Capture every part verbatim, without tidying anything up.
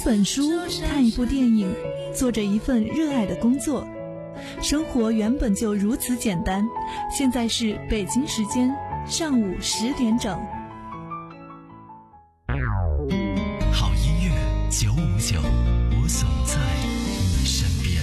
本书，看一部电影，做着一份热爱的工作。生活原本就如此简单。现在是北京时间上午十点整。 好音乐九五九，我总在你身边。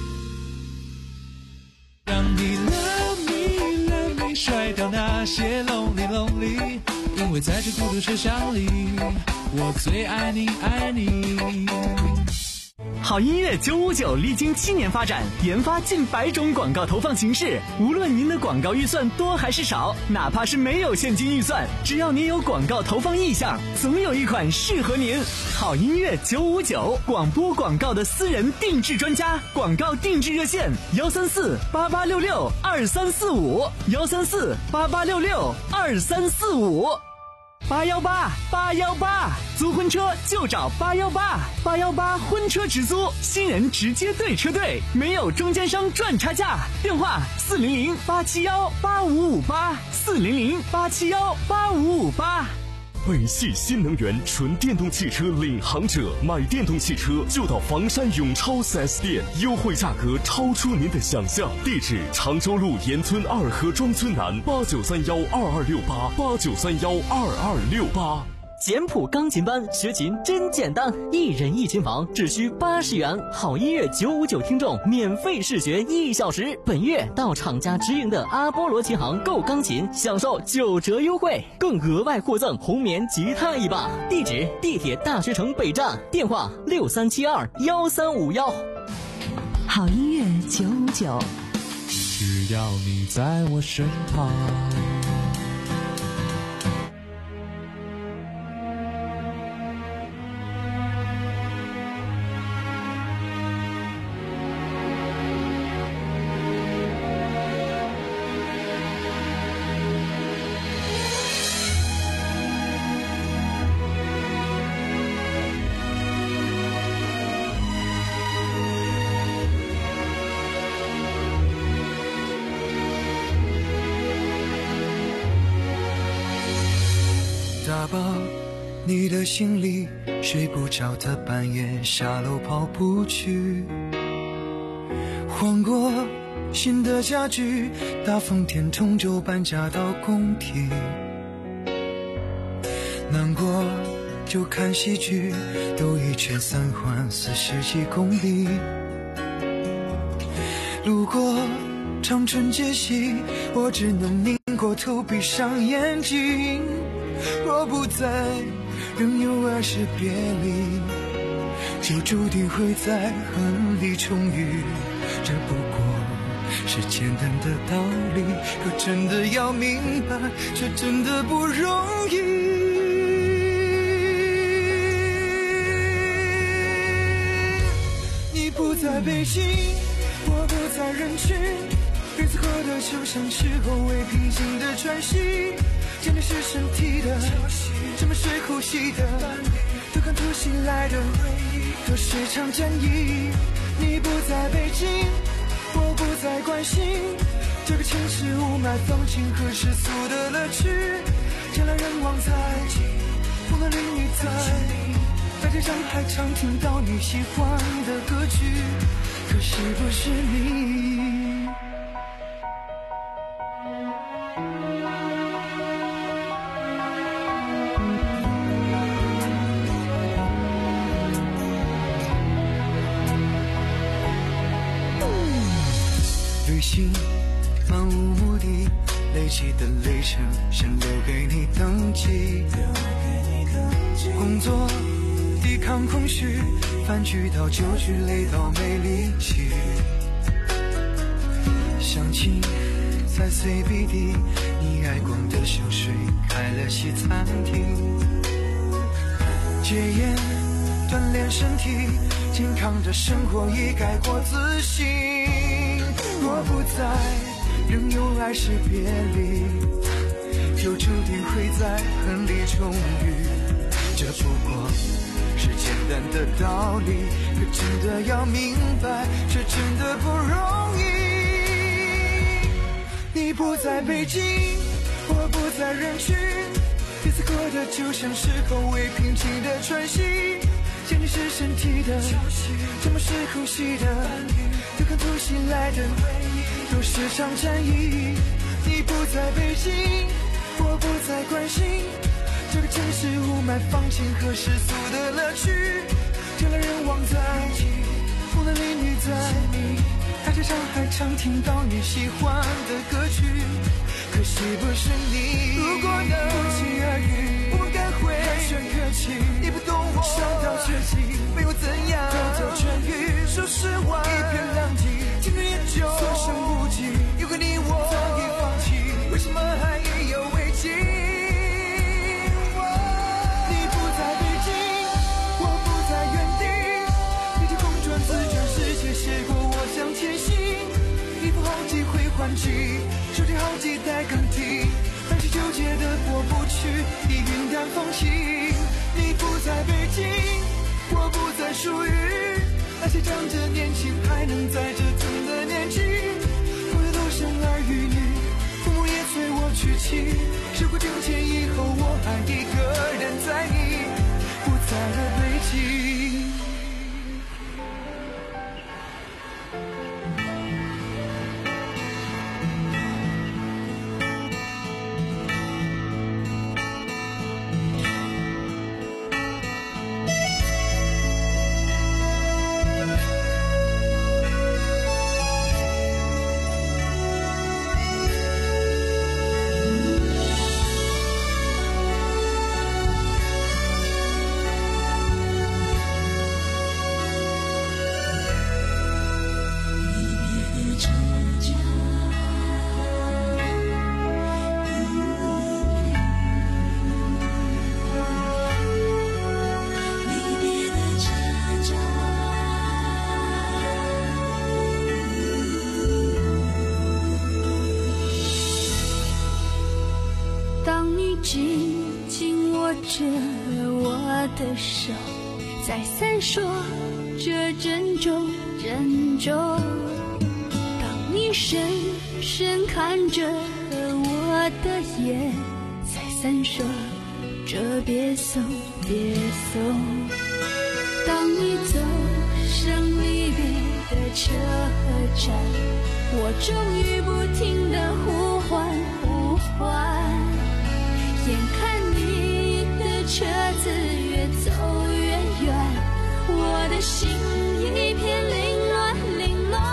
让你 love me love me， 甩掉那些 lonely lonely， 因为在这孤独车厢里，我最爱你爱你。 好音乐九五九历经七年发展，研发近百种广告投放形式。无论您的广告预算多还是少，哪怕是没有现金预算，只要您有广告投放意向，总有一款适合您。好音乐九五九，广播广告的私人定制专家，广告定制热线幺三四八八六六二三四五幺三四八八六六二三四五。八幺八八幺八，租婚车就找八幺八，八幺八婚车直租，新人直接对车队，没有中间商赚差价。电话四零零八七幺八五五八，四零零八七幺八五五八。 北汽新能源纯电动汽车领航者，买电动汽车就到房山永超 四 S 店，优惠价格超出您的想象。地址：常州路沿村二河庄村南，八九三幺二二六八八九三幺二二六八。 简谱钢琴班学琴真简单，一人一琴房只需八十元。好音乐九五九听众免费试学一小时。本月到厂家直营的阿波罗琴行购钢琴，享受九折优惠，更额外获赠红棉吉他一把。地址：地铁大学城北站，电话六三七二幺三五幺。 好音乐九五九， 只要你在我身旁。 打包你的行李，睡不着的半夜下楼跑步去，换过新的家具，大风天通州搬家到工体，难过就看戏剧，兜一圈三环四十几公里，路过长春街西，我只能拧过头闭上眼睛。若不在，仍有爱是别离，就注定会在恨里重遇。这不过是简单的道理，可真的要明白，却真的不容易。你不在北京，我不在人群，日子过得就像是后未平静的喘息，见的是身体的，这么水呼吸的，都看突袭来的都是场战役。你不在北京，我不再关心这个城市雾霾风景和世俗的乐趣，人来人往在，风和淋雨在，在街上还常听到你喜欢的歌曲，可是不是你。旅行漫无目的，累积的累程先留给你登记。工作抵抗空虚，饭局到酒局累到没力气。相亲在 C B D， 你爱逛的秀水开了西餐厅。戒烟锻炼身体，健康的生活已改过自新。若不在，仍有爱是别离，就注定会在恨里重遇。这不过是简单的道理，可真的要明白，却真的不容易。你不在北京，我不在人群，日子过得就像是后未平静的喘息， 仅仅是身体的，怎么是呼吸的？对抗突袭来的都是场战役。你不在北京，我不再关心这个城市雾霾、放晴和世俗的乐趣。天来人往在，风男美女在，大街上还常听到你喜欢的歌曲。可惜不是你，如果能不期而遇，我们该会寒暄客气。你不懂我，伤到绝境，没我怎样得到痊愈？说实话，一片狼藉，青春也就所剩无几。有个你我早已放弃，为什么还意犹未尽？你不在北京，我不在原地，地球公转自转，世界斜过我向前行。衣服好几回换季，手机好几代更替，放弃纠结的过不去，已云淡风轻。你不在北京，我不再属于那些长着年轻还能在折腾的年纪。朋友都生儿育女，父母也催我娶妻。时过境迁以后，我还一个人在你不在的北京。 紧紧握着我的手，再三说着珍重珍重。当你深深看着我的眼，再三说着别送别送。当你走上离别的车站，我终于不停地呼唤呼唤。眼看你的车子越走越远，我的心一片凌乱凌乱。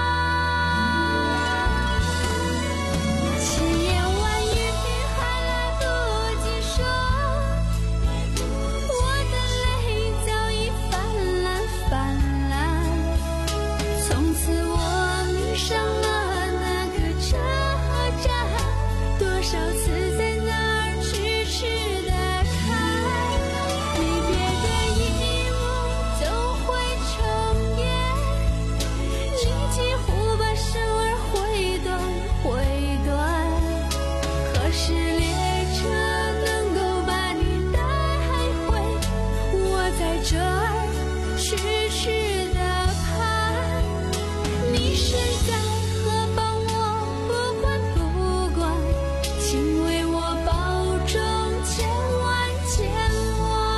千言万语还来不及说，我的泪早已泛滥泛滥。从此我迷上了那个车站，多少次在那痴的看，离别的一幕总会重演，你几乎把生儿毁断毁断。可是列车能够把你带回我在这儿痴痴的盼。你身在何方我不管不管，请为我保重千万千万。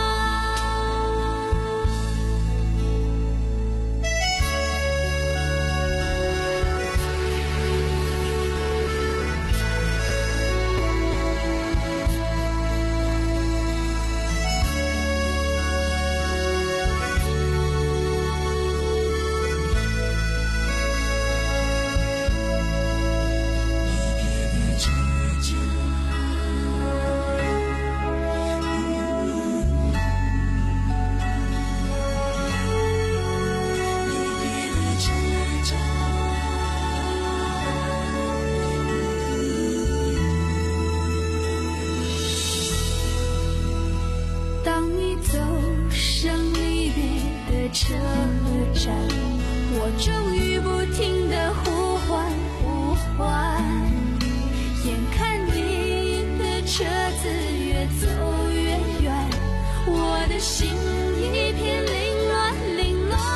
当你走上离别的车站，我终于不停地呼唤呼唤。眼看你的车子越走越远，我的心一片凌乱凌乱。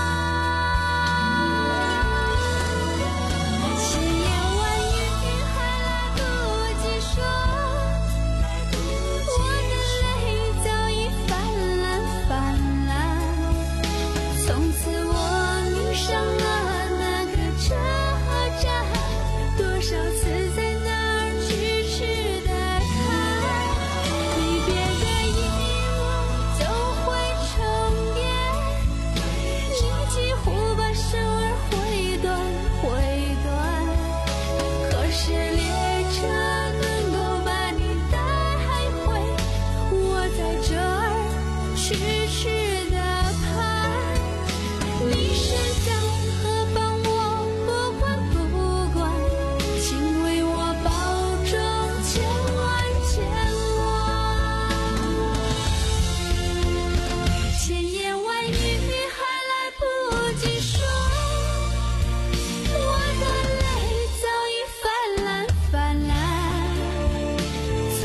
千言万语还来不及说，我的泪早已泛滥泛滥。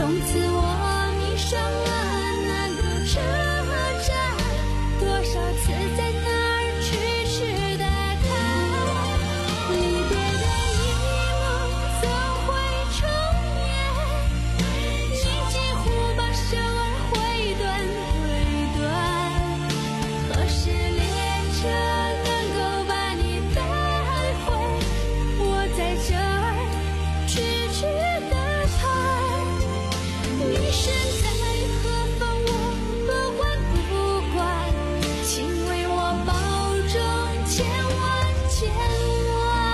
从此我迷上了那个车站，多少次在那儿痴痴地看，离别的一幕总会重演，你几乎把手儿挥断挥断，何时列车能够把你带回我在这儿痴痴地盼，你身在何方我不管不管，请为我保重千万千万。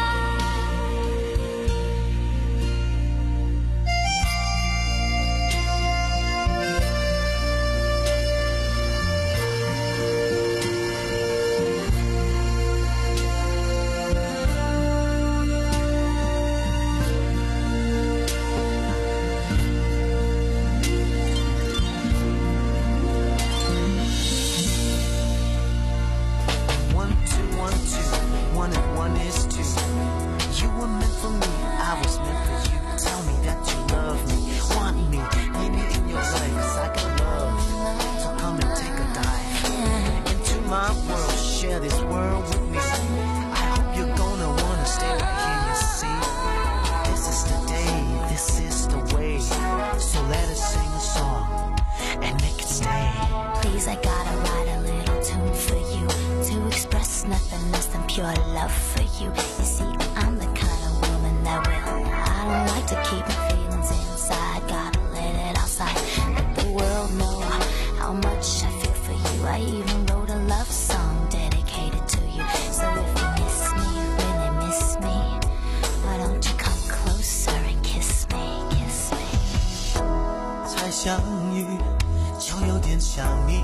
One, two, one, two, one and one is two. You were meant for me, I was meant for you. Tell me that you love me, want me, need me in your life, 'cause I got love. So come and take a dive into my world, share this world with me. I hope you're gonna wanna stay right here, you see. This is the day, this is the way. So let us sing a song and make it stay. Please, I gotta write a little tune for you to express nothing less than pure love for you. You see, I'm the kind of woman that will. I don't like to keep my feelings inside. Gotta let it outside. Let the world know how much I feel for you. I even wrote a love song dedicated to you. So if you miss me, really miss me, why don't you come closer and kiss me, kiss me? 才相遇就有点想你，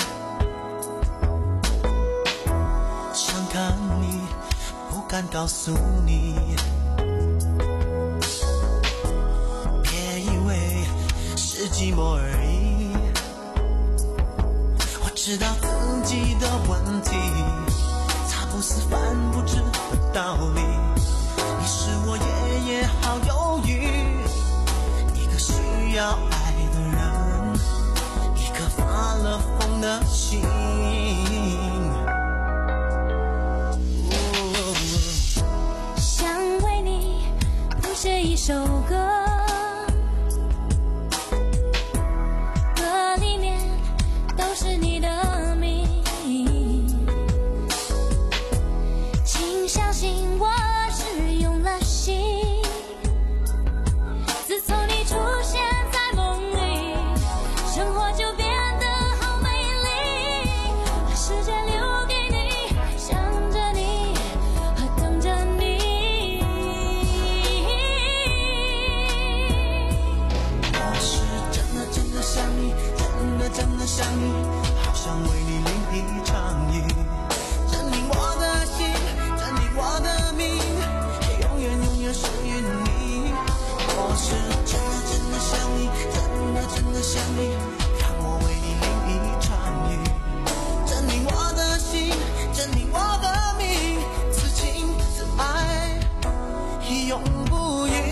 想看你，不敢告诉你。别以为是寂寞而已，我知道自己的问题，它不是犯不知的道理。你是我夜夜好忧郁，一个需要爱的人，一颗发了疯的心。 想为你谱写一首歌，歌里面都是你的名，请相信我是用了心。自从你出现在梦里，生活就变得好美丽，把时间留给你，想着你和等着你。 我是真的真的想你，真的真的想你，好想为你淋一场雨，证明我的心，证明我的命，永远永远属于你。我是真的真的想你，真的真的想你，让我为你淋一场雨，证明我的心，证明我的命，此情此爱永不渝。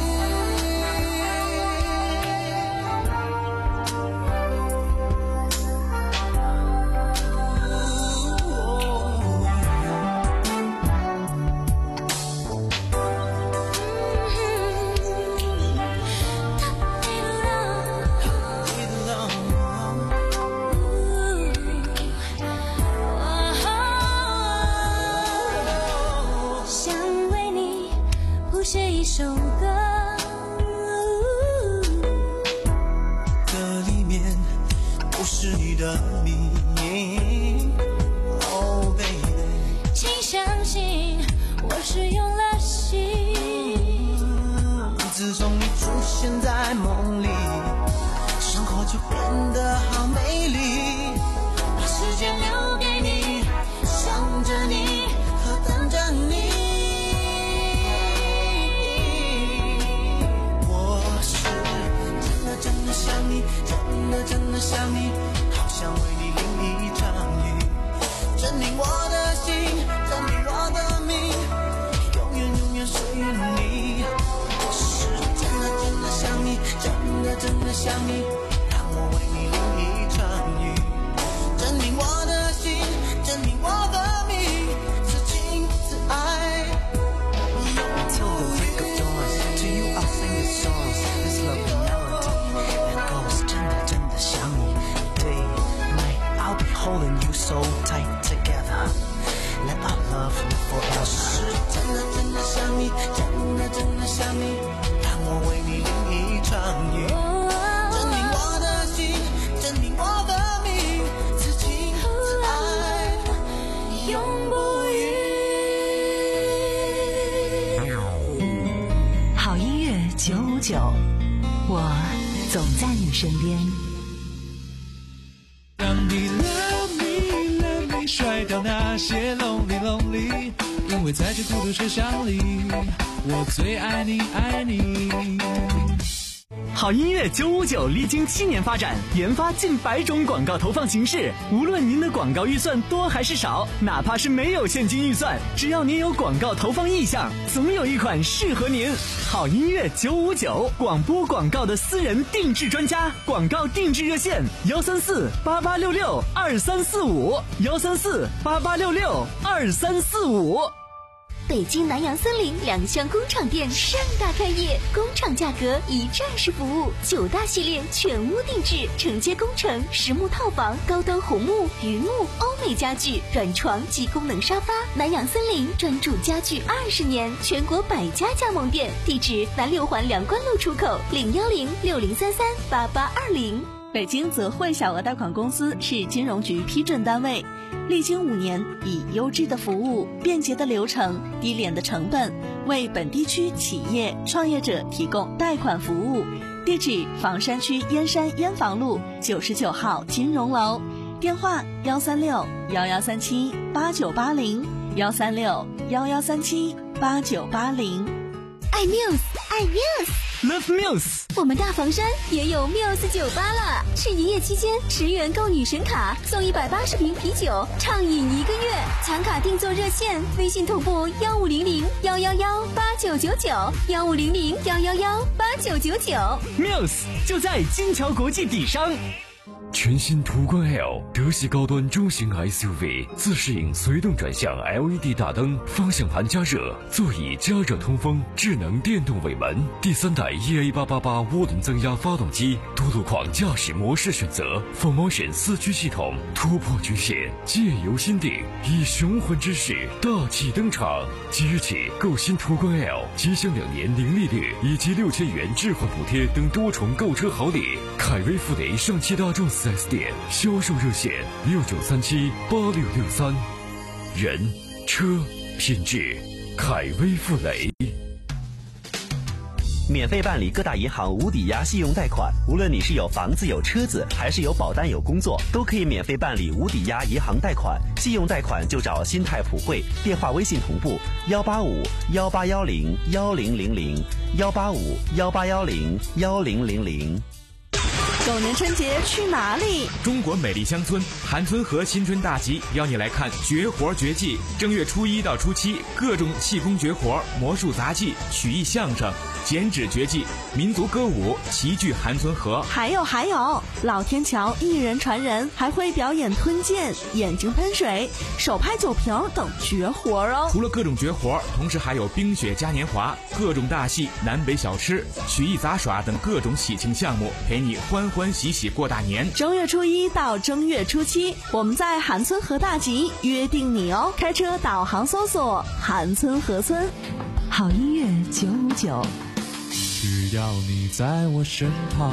想为你谱写一首歌， 歌里面都是你的名。Oh baby， 请相信我是用了心。 自从你出现在梦里，生活就变得好美丽，把时间留给你，想着你和等着你。我是真的真的想你，真的真的想你，好想为你淋一场雨，证明我的心，证明我的命，永远永远属于你。我是真的真的想你，真的真的想你，让我为你淋一场雨，证明我的心，证明我的命，此情此爱永不渝。To you I'll sing the songs, this lovely melody that goes 真的真的想你 Day night I'll be holding you so tight together, let our love live forever. 是真的真的想你，真的真的想你，让我为你淋一场雨，证明我的心，证明我的命，此情此爱永不渝。 好音乐九五九，我总在你身边。 让你 love me love me 甩掉那些 lonely lonely， 因为在这孤独车厢里，我最爱你爱你。 好音乐九五九历经七年发展，研发近百种广告投放形式。无论您的广告预算多还是少，哪怕是没有现金预算，只要您有广告投放意向，总有一款适合您。好音乐九五九，广播广告的私人定制专家，广告定制热线：幺三四八八六六二三四五，幺三四八八六六二三四五。 北京南洋森林两厢工厂店盛大开业，工厂价格一站式服务，九大系列全屋定制，承接工程、实木套房、高端红木、榆木、欧美家具、软床及功能沙发。南洋森林专注家具二十年，全国百家加盟店，地址南六环梁关路出口，零幺零六零三三八八二零。 北京泽汇小额贷款公司是金融局批准单位，历经五年，以优质的服务、便捷的流程、低廉的成本，为本地区企业创业者提供贷款服务。地址：房山区燕山燕房路九十九号金融楼，电话：幺三六幺幺三七八九八零，幺三六幺幺三七八九八零。 爱 Muse， 爱 Muse。Love Muse， 我们大房山也有 Muse 酒吧了。是营业期间，十元购女神卡送一百八十瓶啤酒，畅饮一个月。抢卡订座热线：微信同步幺五零零幺幺幺八九九九，幺五零零幺幺幺八九九九。 Muse 就在金桥国际底商。 全新途观 L 德系高端中型 S U V， 自适应随动转向 L E D 大灯，方向盘加热，座椅加热通风，智能电动尾门，第三代 E A 八八八涡轮增压发动机，多路况驾驶模式选择 ，Full Motion 四驱系统，突破局限，借由心定，以雄浑之势大气登场。即日起购新途观 L， 即享两年零利率以及六千元置换补贴等多重购车好礼。凯威富雷上汽大众四 S 店销售热线：六九三七八六六三。人、车、品质，凯威富雷。 免费办理各大银行无抵押信用贷款，无论你是有房子有车子，还是有保单有工作，都可以免费办理无抵押银行贷款。信用贷款就找新泰普惠，电话微信同步幺八五幺八幺零幺零零零幺八五幺八幺零幺零零零。 狗年春节去哪里？ 中国美丽乡村韩村河新春大集邀你来看绝活绝技。正月初一到初七，各种气功绝活、魔术杂技、曲艺相声、剪纸绝技、民族歌舞齐聚韩村河。 还有还有，老天桥一人传人，还会表演吞剑、眼睛喷水、手拍酒瓶等绝活哦。 除了各种绝活，同时还有冰雪嘉年华、各种大戏、南北小吃、曲艺杂耍等各种喜庆项目，陪你欢欢喜喜过大年。 正月初一到正月初七，我们在韩村河大集约定你哦。开车导航搜索韩村河村。好音乐九五九， 只要你在我身旁。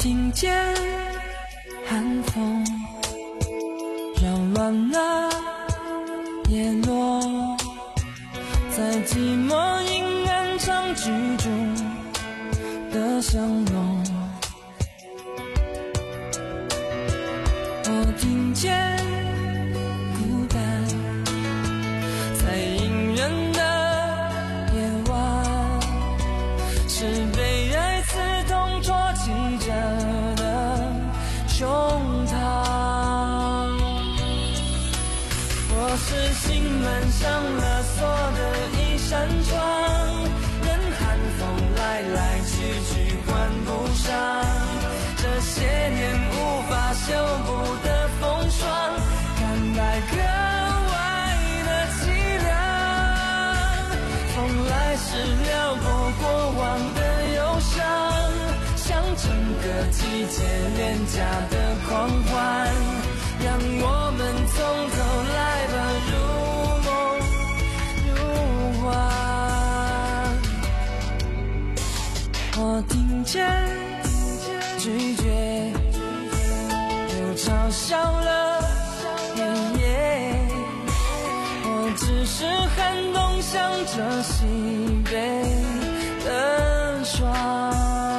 听见寒风扰乱了叶落，在寂寞阴暗长居中的相拥。我听见孤单在隐忍的夜晚，是被爱刺痛戳击着的胸膛。我是心门上了锁的一扇窗，任寒风来来去去关不上，这些年无法修补的风霜，感慨格外的凄凉。风来时撩拨过往的忧伤，像整个季节廉价的狂欢，让我们从头来吧，如梦如幻。我听见拒绝又嘲笑了黑夜，我只是寒冬向着西北的霜。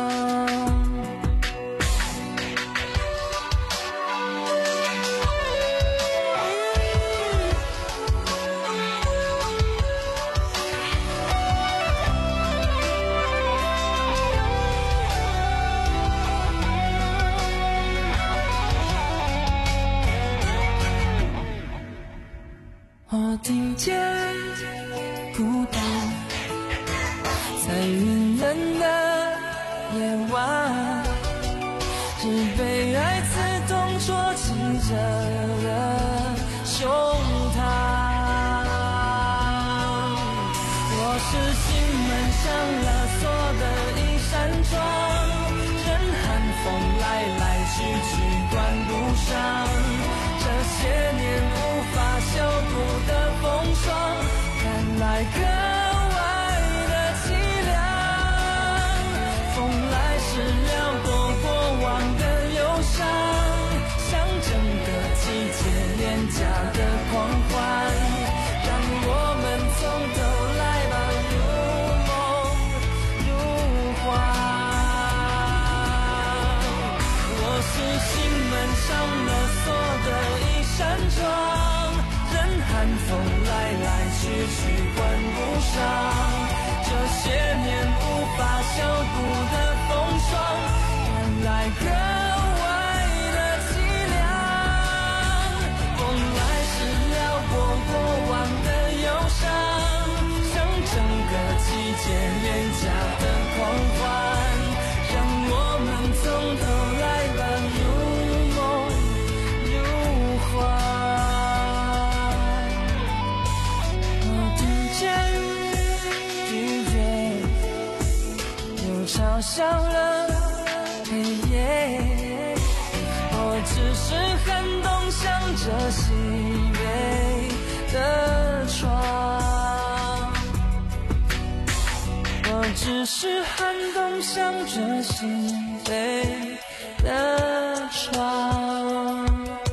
我听见孤单在晕人的夜晚，是被爱刺痛戳击着的胸膛。我是心门上了锁的一扇窗，任寒风来来去去关不上，这些年无法修补的风霜，看来格外的凄凉。风来时撩拨过往的忧伤，像整个季节廉价的狂欢，让我们从头来吧，如梦如幻。我是心门上了锁的一扇窗，任寒风来来去去关不上，这些年无法修补的风霜，看来格外的凄凉。风来时撩拨过往的忧伤，像整个季节廉价的狂欢，让我们从头来吧，如梦如幻。拒绝又嘲笑了黑夜，我只是寒冬向着西北的窗，我只是寒冬向着西北的窗。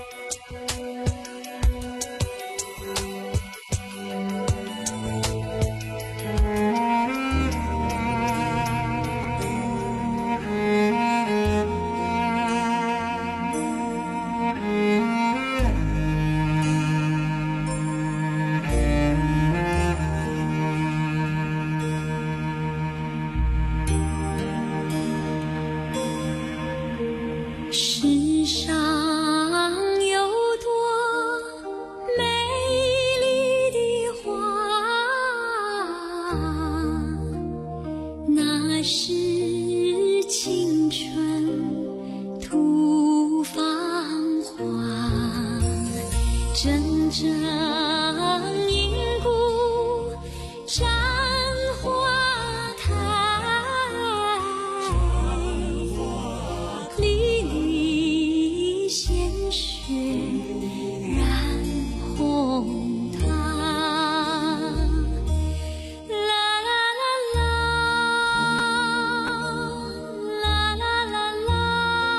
世上有多美丽的花，那是青春吐芳华，阵阵银鼓战花台，沥沥鲜血染红它。啦啦啦啦，啦啦啦啦。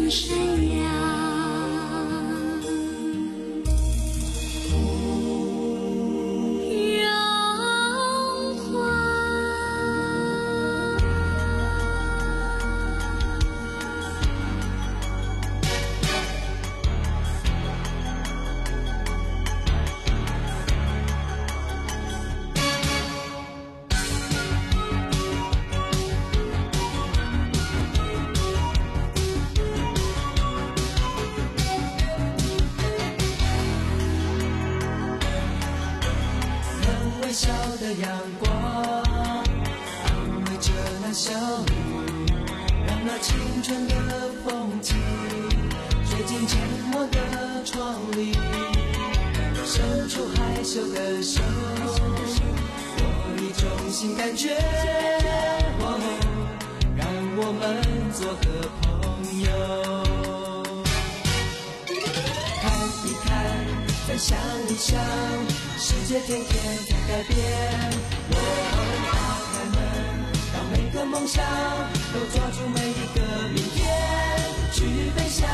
光闪耀。 微笑的阳光安慰着那小雨，让那青春的风景吹进沉默的窗里，伸出害羞的手，我一种新感觉，哦，让我们做个朋友。看一看，再想一想，世界天天在改变，我打开门，让每个梦想都抓住每一个明天去飞翔。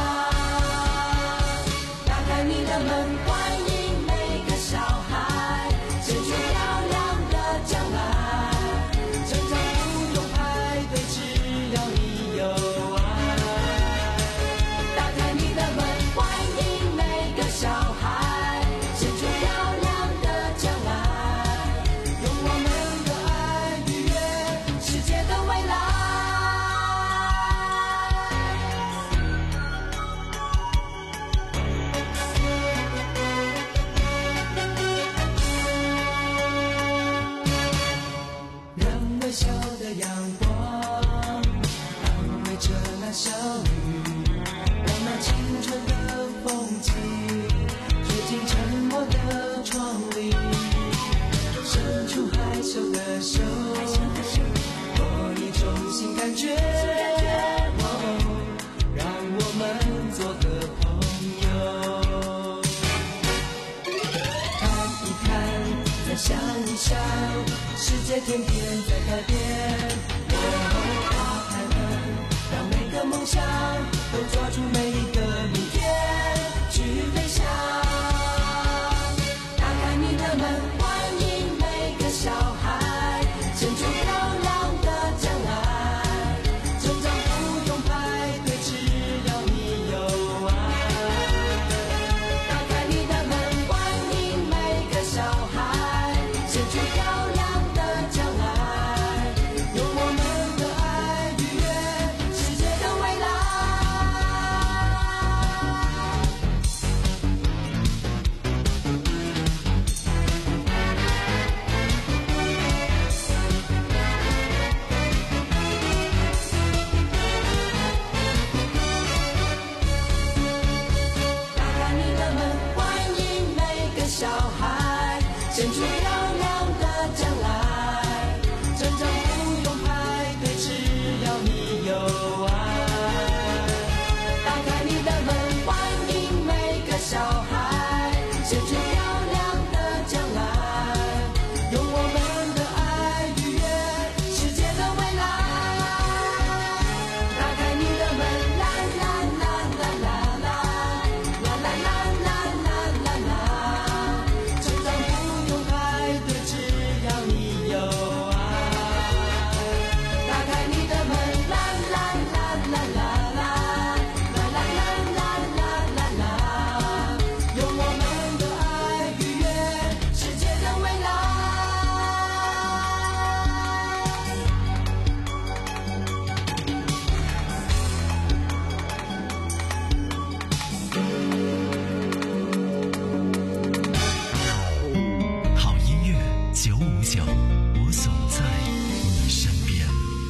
打开你的门，欢迎每个小孩，写出漂亮的将来。成长不用排队，只要你有爱。打开你的门，欢迎每个小孩，写出漂亮的将来，用我们的爱愉悦世界的未来。让微笑的阳光安慰着那小雨，让那青春的风景吹进沉默的窗里，伸出害羞的手，我一种新感觉，哦，让我们做个朋友。看一看，再想一想，世界天天在改变，哦，打开门，让每个梦想都抓住每一个明天去飞翔。打开你的门，欢迎每个小孩，献出漂亮的将来。成长不用排队，只要你有爱。打开你的门，欢迎每个小孩，献出漂亮的将来，用我们的爱愉悦世界的未来。打开你的门，欢迎每个小孩，献出漂亮的将来。成长不用排队，只要你有爱。打开你的门，欢迎每个小孩，献出漂亮的将来，用我们的爱愉悦世界的未来。打开你的门，啦啦啦啦啦啦，啦啦啦啦啦啦啦。成长不用排队，只要你有爱。打开你的门，啦啦啦啦啦啦，啦啦啦啦啦啦啦，用我们的爱愉悦世界的未来。 好音乐九五九，我总在你身边。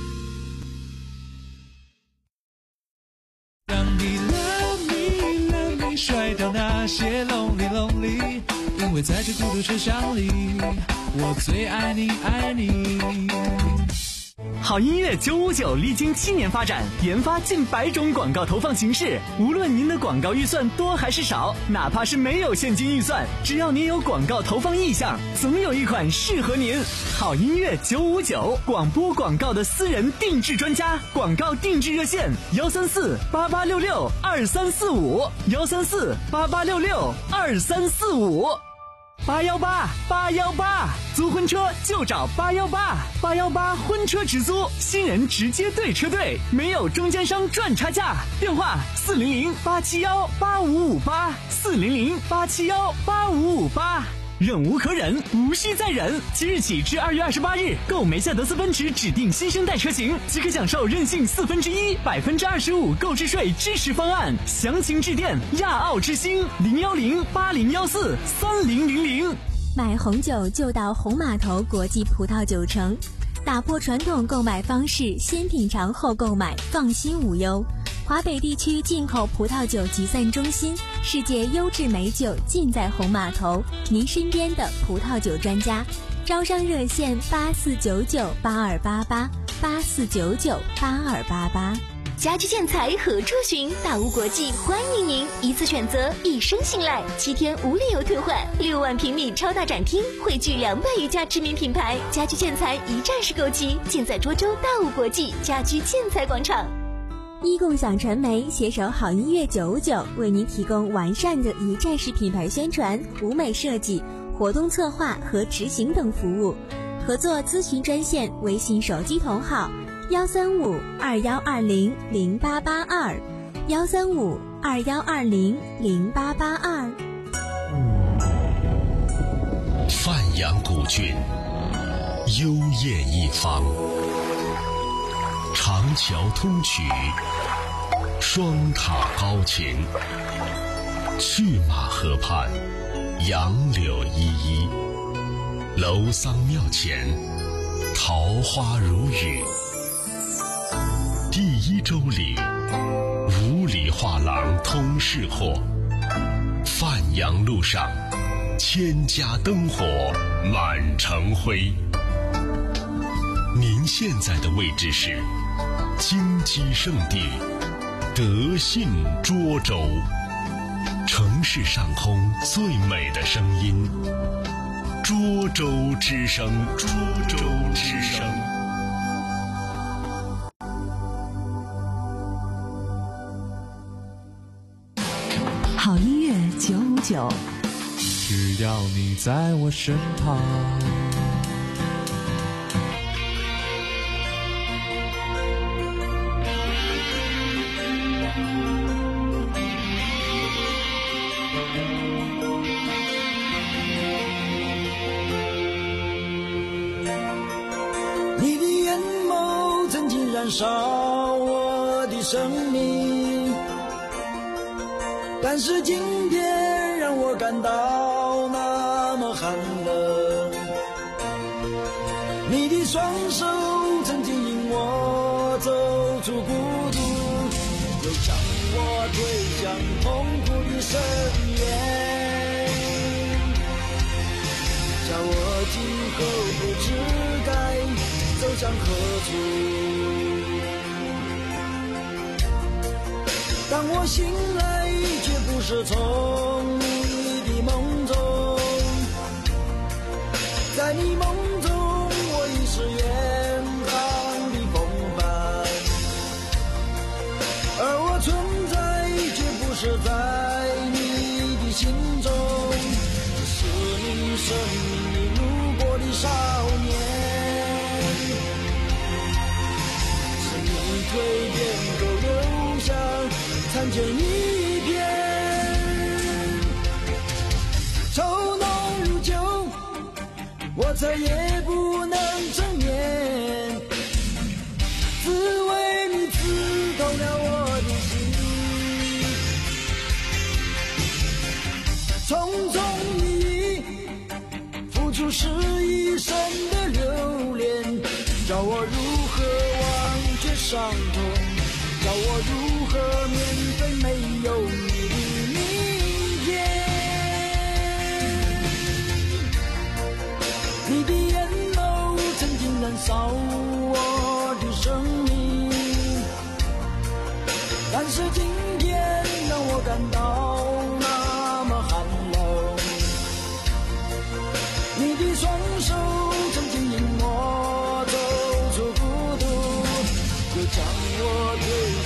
让你 love me love me 甩掉那些 lonely lonely， 因为在这孤独车厢里，我最爱你爱你。 好音乐九五九历经七年发展，研发近百种广告投放形式。无论您的广告预算多还是少，哪怕是没有现金预算，只要您有广告投放意向，总有一款适合您。好音乐九五九，广播广告的私人定制专家，广告定制热线：幺三四八八六六二三四五，幺三四八八六六二三四五。八幺八八幺八，租婚车就找八幺八，八幺八婚车直租，新人直接对车队，没有中间商赚差价。电话四零零八七幺八五五八，四零零八七幺八五五八。忍无可忍，无需再忍。即日起至二月二十八日，购梅赛德斯奔驰指定新生代车型，即可享受任性四分之一、百分之二十五购置税支持方案。详情致电亚奥之星零幺零八零幺四三零零零。 买红酒就到红码头国际葡萄酒城，打破传统购买方式，先品尝后购买，放心无忧。华北地区进口葡萄酒集散中心，世界优质美酒尽在红码头，您身边的葡萄酒专家。招商热线八四九九八二八八，八四九九八二八八。 家居建材何处寻？大屋国际欢迎您，一次选择，一生信赖，七天无理由退换，六万平米超大展厅，汇聚两百余家知名品牌，家居建材一站式购齐，尽在涿州大屋国际家居建材广场。 一共享传媒携手好音乐九五九，为您提供完善的一站式品牌宣传、舞美设计、活动策划和执行等服务。合作咨询专线：微信手机同号幺三五二幺二零零八八二，幺三五二幺二零零八八二。 范阳古郡，幽艳一方。长桥通衢，双塔高擎，去马河畔，杨柳依依，楼桑庙前，桃花如雨。第一周里，五里画廊通市货，范阳路上，千家灯火满城辉。您现在的位置是金鸡圣地德信涿州，城市上空最美的声音，涿州之声，涿州之声。 好音乐九五九， 只要你在我身旁。 你的眼眸曾经燃烧我的生命，但是今天让我感到那么寒冷。你的双手曾经引我走出孤独，又将我推向痛苦的深渊，叫我今后不知该走向何处。当我醒来，却不是从你的梦中，在你梦中我已是远航的风帆，而我存在却不是在你的心中，只是你生命里路过的少年，是你蜕变后留下残卷一片，愁浓如酒，我再也不能正面，只为你刺痛了我的心，匆匆一忆，付出是一生的留恋，叫我如何忘却伤痛，叫我如何面对没有你的明天。你的眼眸曾经燃烧我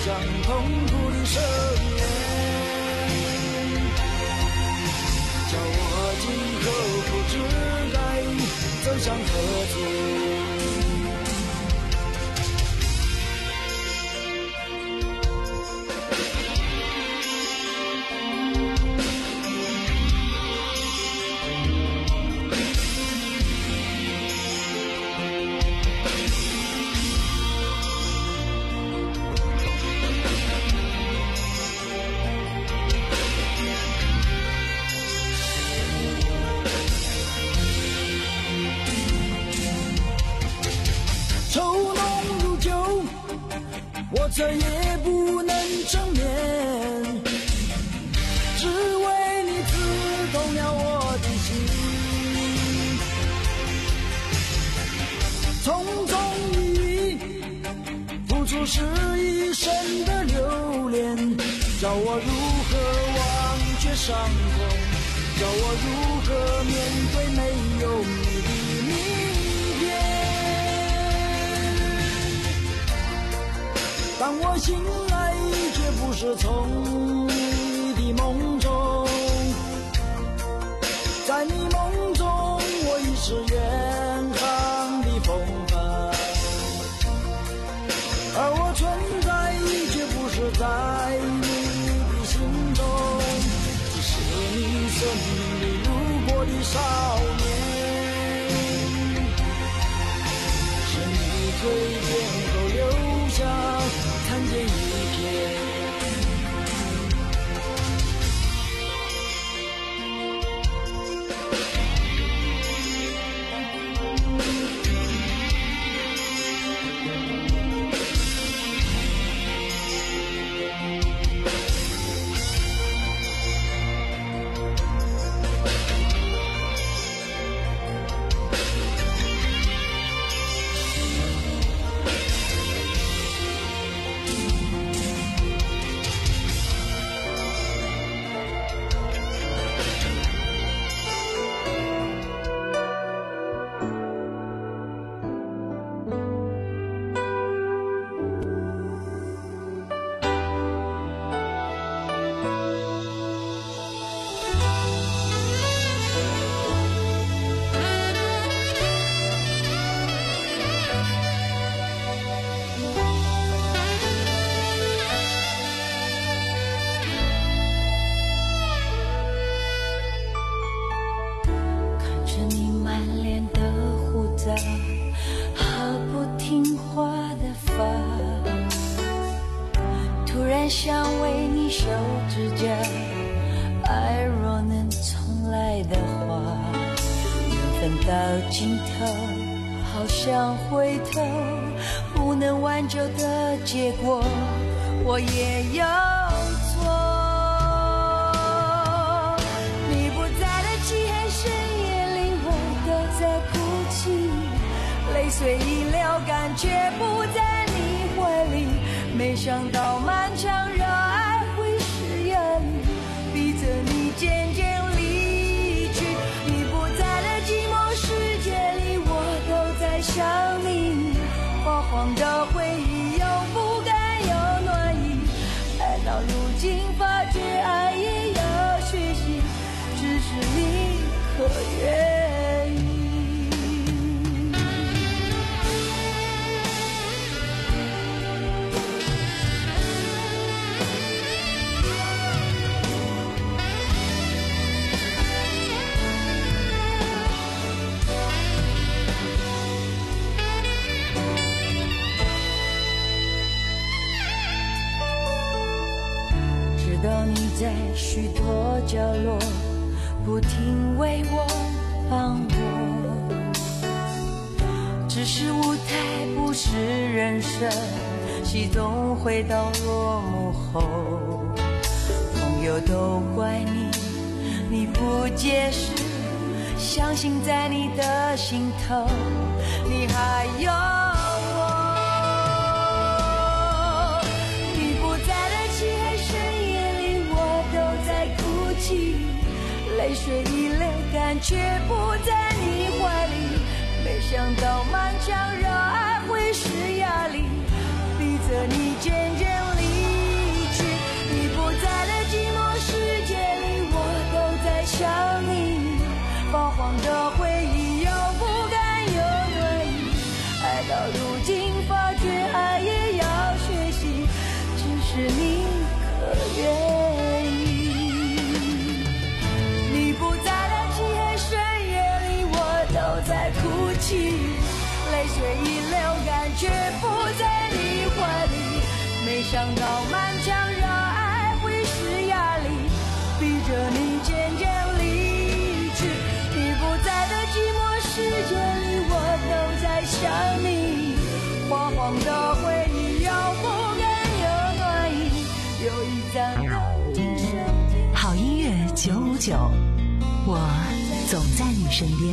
向痛苦的深渊，叫我今后不知该走向何处。我再也不能正面，只为你刺痛了我的心。匆匆一一付出是一生的留恋，叫我如何忘却伤痛，叫我如何面对没有你的明天。当我醒来，却不是从你的梦中，在你梦中，我已是远航的风帆，而我存在，却不是在你的心中，只是你生命里路过的少年，是你蜕变后留下残见一片。 想为你修指甲，爱若能重来的话，缘分到尽头，好想回头，不能挽救的结果，我也有错。你不在的漆黑深夜里，我都在哭泣，泪水已流干，却不在你怀里。没想到漫长热爱会是压力，逼着你渐渐离去。你不在的寂寞世界里，我都在想你。花黄的回忆，有不甘有暖意，爱到如今发觉爱也有缺席，只是你可愿意。知道你在许多角落不停为我帮我，只是舞台不是人生，戏总会到落幕后。朋友都怪你，你不解释，相信在你的心头，你还有泪水已流干，却不在你怀里。没想到漫长热爱会是压力，逼着你渐渐离却不在你怀里。没想到漫长热爱会是压力，逼着你渐渐离去。你不在的寂寞世界里，我都在想你。晃晃的回忆要不甘有暖意，有一盏灯进身体。 好音乐九五九，我总在你身边。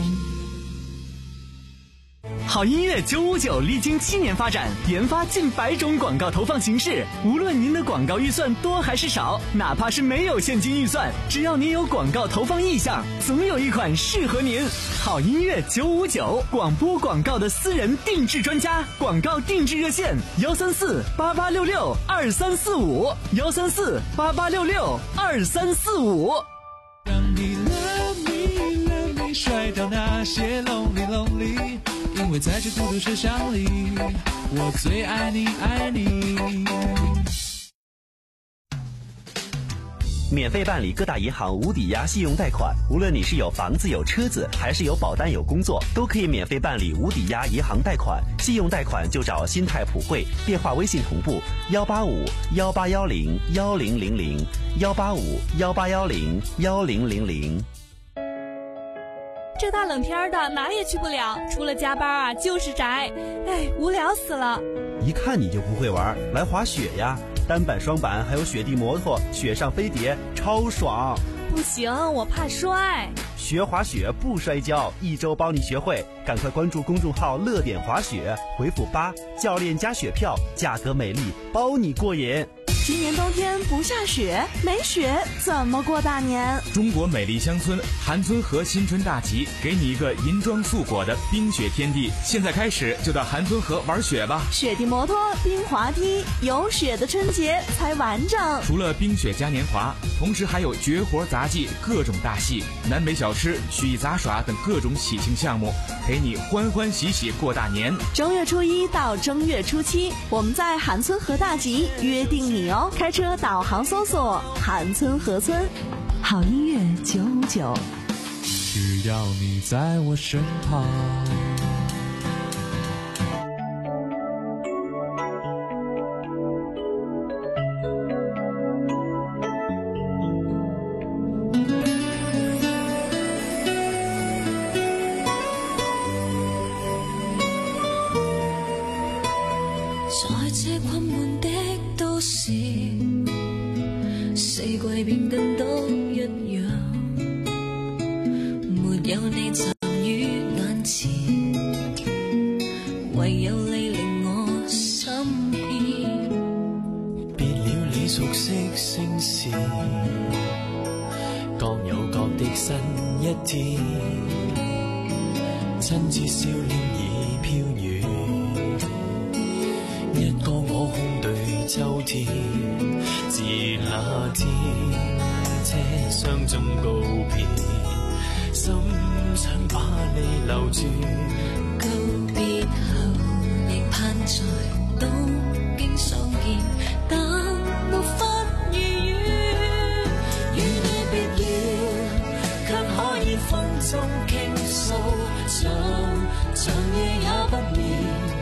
好音乐九五九历经七年发展，研发近百种广告投放形式。无论您的广告预算多还是少，哪怕是没有现金预算，只要您有广告投放意向，总有一款适合您。好音乐九五九，广播广告的私人定制专家，广告定制热线：幺三四八八六六二三四五，幺三四八八六六二三四五。 让你 love me love me 甩掉那些 lonely lonely，因为在这孤独车厢里，我最爱你爱你。 免费办理各大银行无抵押信用贷款，无论你是有房子有车子，还是有保单有工作，都可以免费办理无抵押银行贷款。信用贷款就找新泰普惠，电话微信同步幺八五幺八幺零幺零零零幺八五幺八幺零幺零零零。 这大冷天的哪也去不了，除了加班啊就是宅，哎，无聊死了。 一看你就不会玩，来滑雪呀！单板、双板还有雪地摩托、雪上飞碟，超爽！ 不行，我怕摔。 学滑雪不摔跤，一周帮你学会。赶快关注公众号“乐点滑雪”，回复八，教练加雪票，价格美丽，包你过瘾。 今年冬天不下雪，没雪怎么过大年？ 中国美丽乡村韩村河新春大集，给你一个银装素裹的冰雪天地。现在开始就到韩村河玩雪吧！ 雪地摩托、冰滑梯，有雪的春节才完整。 除了冰雪嘉年华，同时还有绝活杂技、各种大戏、南北小吃、曲艺杂耍等各种喜庆项目，陪你欢欢喜喜过大年。 正月初一到正月初七，我们在韩村河大集约定你哦！开车导航搜索韩村河村。好音乐九五九， 只要你在我身旁。 在这困悶的都市，四季變得都一樣，沒有你站於眼前，唯有你令我心牽。 別了你熟悉聲線，各有各的新一天，親切笑臉已飄遠。一個我空對秋天，自那天車廂中告別，心想把你留住。 告別後亦盼在東京相見，但沒法如願。與你別了，卻可以風中傾訴，長長夜也不眠。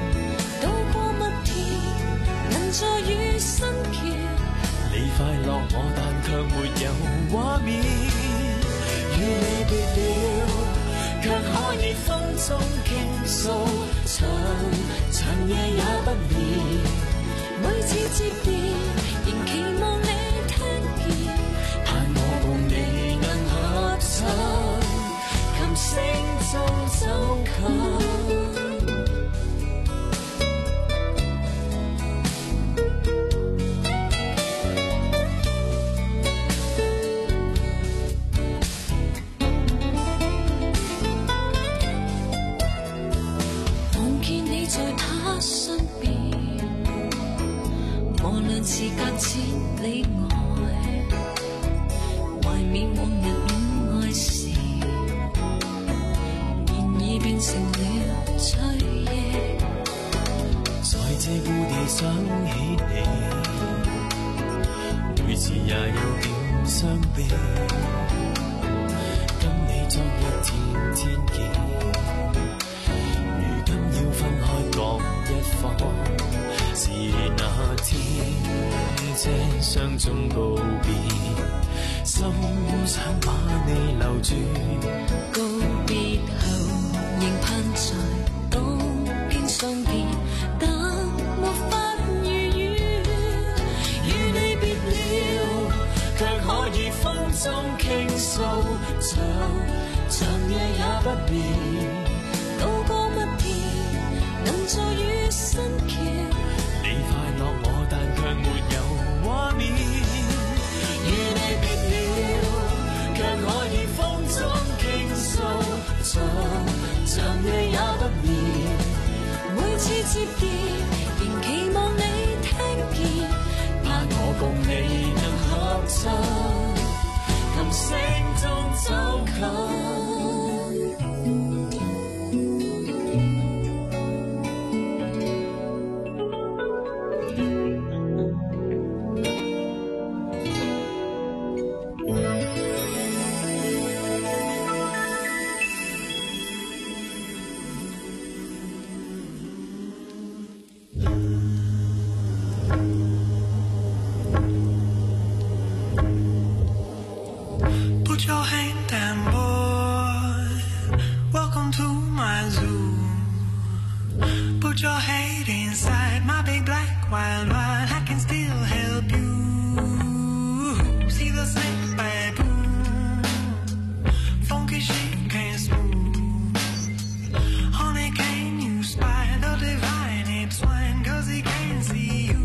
在與新橋， 你快樂我但卻沒有畫面。與你別了，卻可以風中傾訴，長長夜也不眠。 每次接電，仍期望你聽見， 盼我共你能合唱，琴聲中走近。 是隔千里外，懷緬往日戀愛時，現已變成了追憶。 在這故地想起你，每次也有點傷悲。跟你昨日天天見，如今要分開各一放。是那天這相中告別，心想把你留住。 告別後仍盼在當天相見，但沒法如願。與你別了，卻可以風中傾訴，長長夜也不眠。渡過蜜田，能在雨身橋。 你快樂我，但卻沒有畫面。與你別了，卻可以風中傾訴，長長夜也不眠。 每次接電，仍期望你聽見， 盼我共你能合奏，琴聲中走近。 Put your hand down, boy. Welcome to my zoo. Put your head inside my big black wild ride. I can still help you see the snake baboon. Funky chic and smooth. Honey, can you spy the divine ape swine? Cause he can't see you.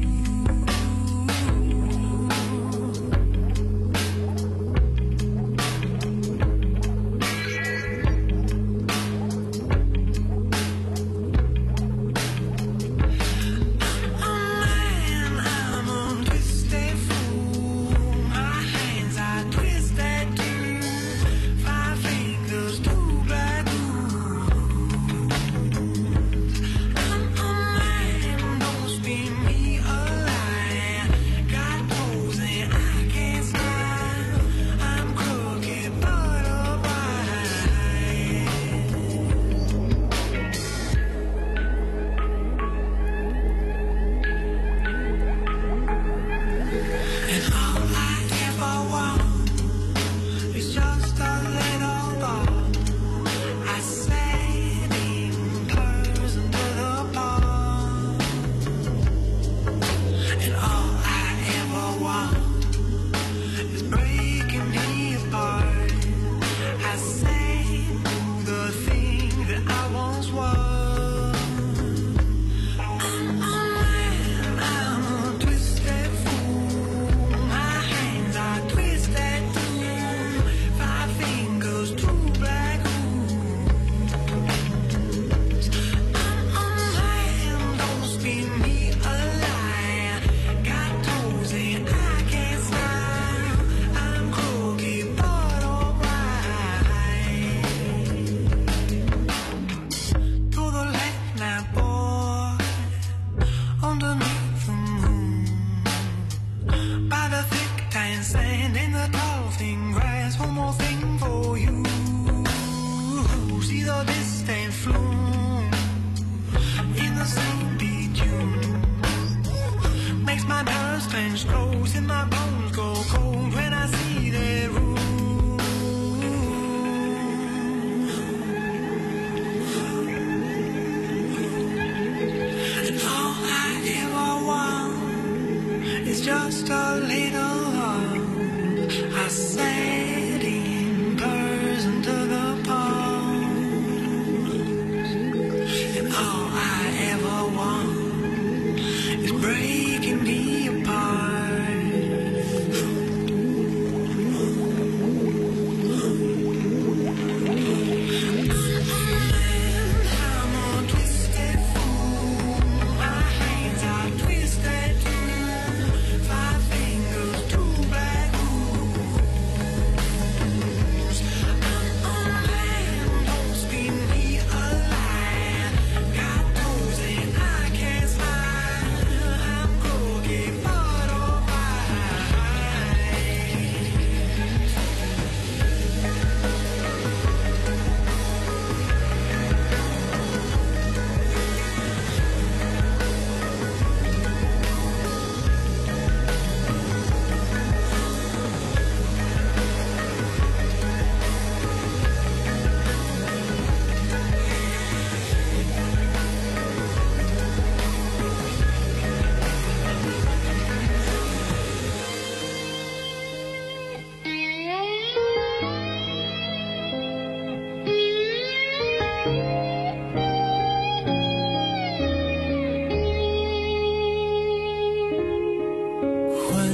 Just a little love I said in person to the pond, and all I ever want is breaking me apart. I'm a twisted fool. My hands are twisted too. Five fingers, two black moons.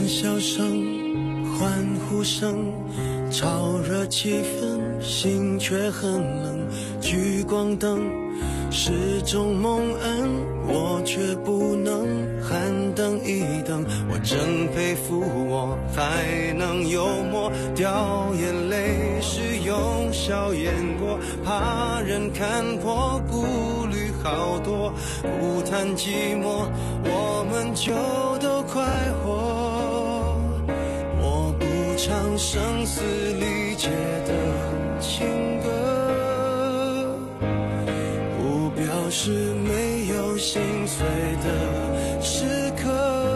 欢笑声、欢呼声，炒热气氛，心却很冷。聚光灯是种蒙恩，我却不能喊等一等。我真佩服我还能幽默，掉眼泪是用笑掩过，怕人看破，顾虑好多，不谈寂寞，我们就都快活。我不唱声嘶力竭的情歌，不表示没有心碎的时刻，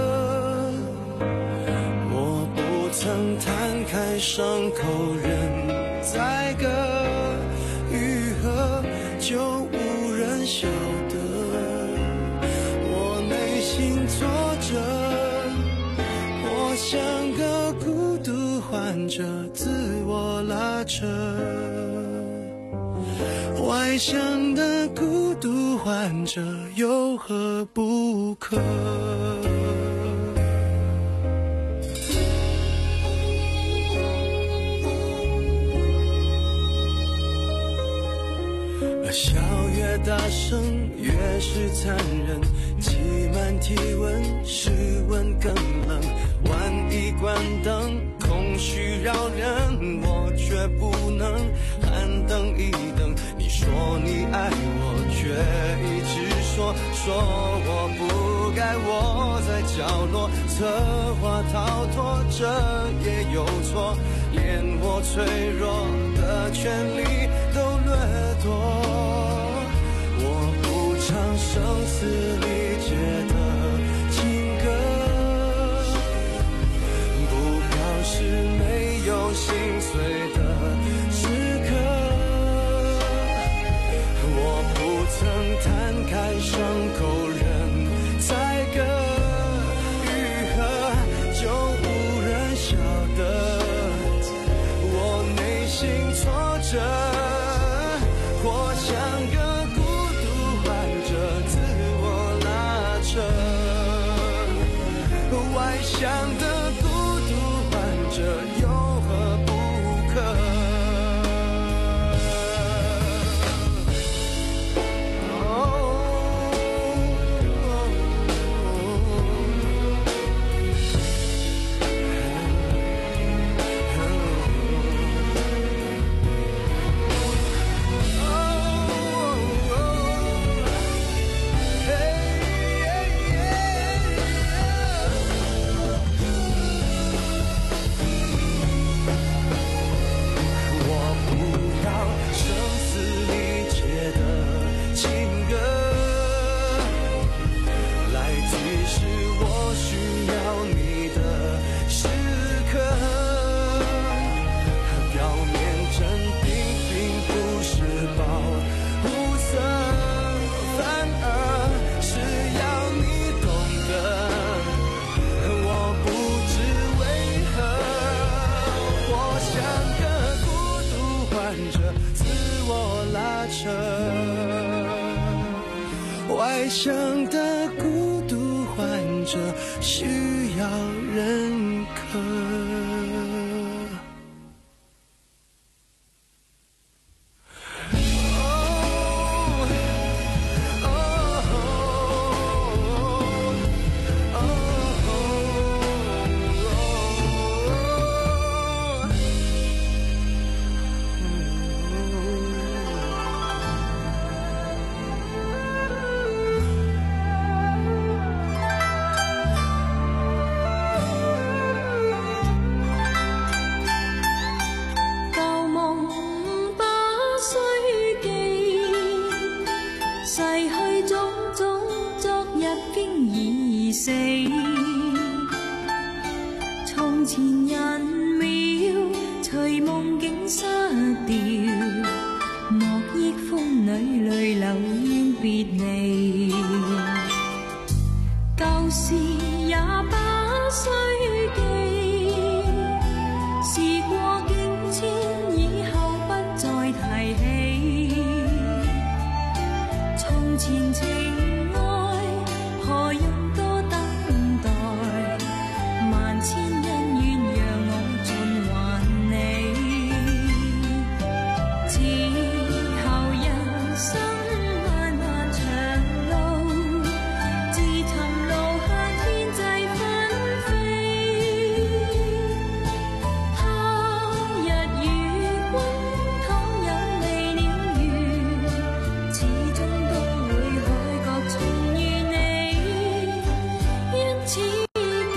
我不曾摊开伤口任宰割，愈合就无人晓得我内心挫折，我像个孤独患者自我拉扯，外向的孤独患者有何不可？笑越大声越是残忍，挤满体温，室温更冷。万一关灯，空虚扰人，我却不能喊等一等。你说你爱我，却一直说说我不该窝在角落，策划逃脱，这也有错，连我脆弱的权利都掠夺。我不唱声嘶力竭的情歌，不表示没有心碎的时刻，我不曾摊开伤口任宰割，愈合就无人晓得我内心挫折，我像个外向的孤独患者有何不可？外向的孤独患者需要认可。 從前人渺，隨夢境失掉，莫憶風裏淚流怨別離。舊時